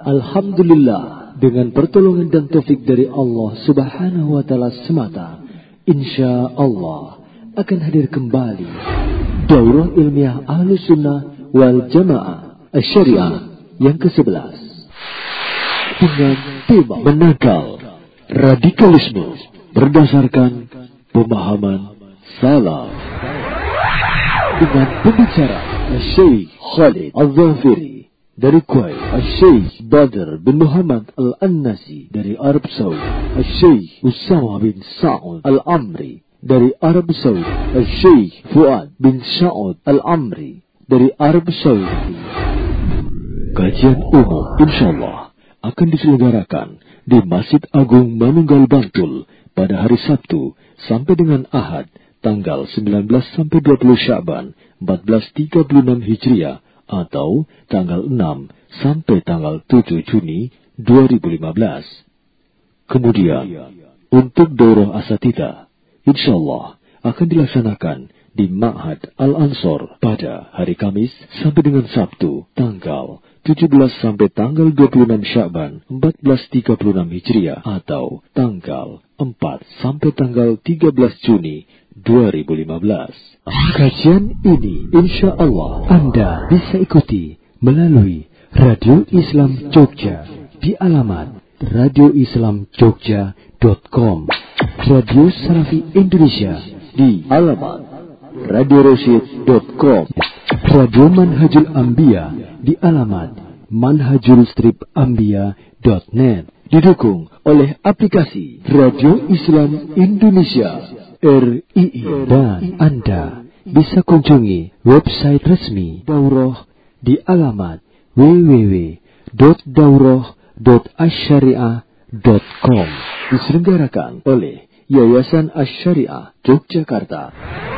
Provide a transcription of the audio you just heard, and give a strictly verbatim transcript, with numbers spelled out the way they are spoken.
Alhamdulillah, dengan pertolongan dan taufik dari Allah Subhanahu wa Ta'ala semata, insya Allah akan hadir kembali Daurah Ilmiah Ahlus Sunnah wal Jamaah Asy-Syariah yang kesebelas dengan tema menangkal radikalisme berdasarkan pemahaman salaf, dengan pembicara Syekh Khalid Al-Zafiri dari Kuwait, Syekh Badr bin Muhammad Al-Annasi dari Arab Saudi, Syekh Usama bin Sa'ud Al-Amri dari Arab Saudi, Syekh Fuad bin Sa'ud Al-Amri dari Arab Saudi. Kajian umum insyaallah akan diselenggarakan di Masjid Agung Manunggal Bantul pada hari Sabtu sampai dengan Ahad tanggal sembilan belas sampai dua puluh Sya'ban empat belas tiga puluh enam Hijriah atau tanggal enam sampai tanggal tujuh Juni dua ribu lima belas. Kemudian untuk Daurah Asatidzah insyaallah akan dilaksanakan di Ma'had Al-Ansor pada hari Kamis sampai dengan Sabtu tanggal tujuh belas sampai tanggal dua puluh enam Sya'ban empat belas tiga puluh enam Hijriah atau tanggal empat sampai tanggal tiga belas Juni dua ribu lima belas. Kajian ini insya Allah Anda bisa ikuti melalui Radio Islam Jogja di alamat radio islam jogja dot com, Radio Salafi Indonesia di alamat radio rosyid dot com, Radio Manhajul Anbiya di alamat manhajul strip anbiya dot net, didukung oleh aplikasi Radio Islam Indonesia R I I, dan Anda bisa kunjungi website resmi Daurah di alamat w w w dot daurah dot asyariah dot com, diselenggarakan oleh Yayasan Asy-Syariah Yogyakarta.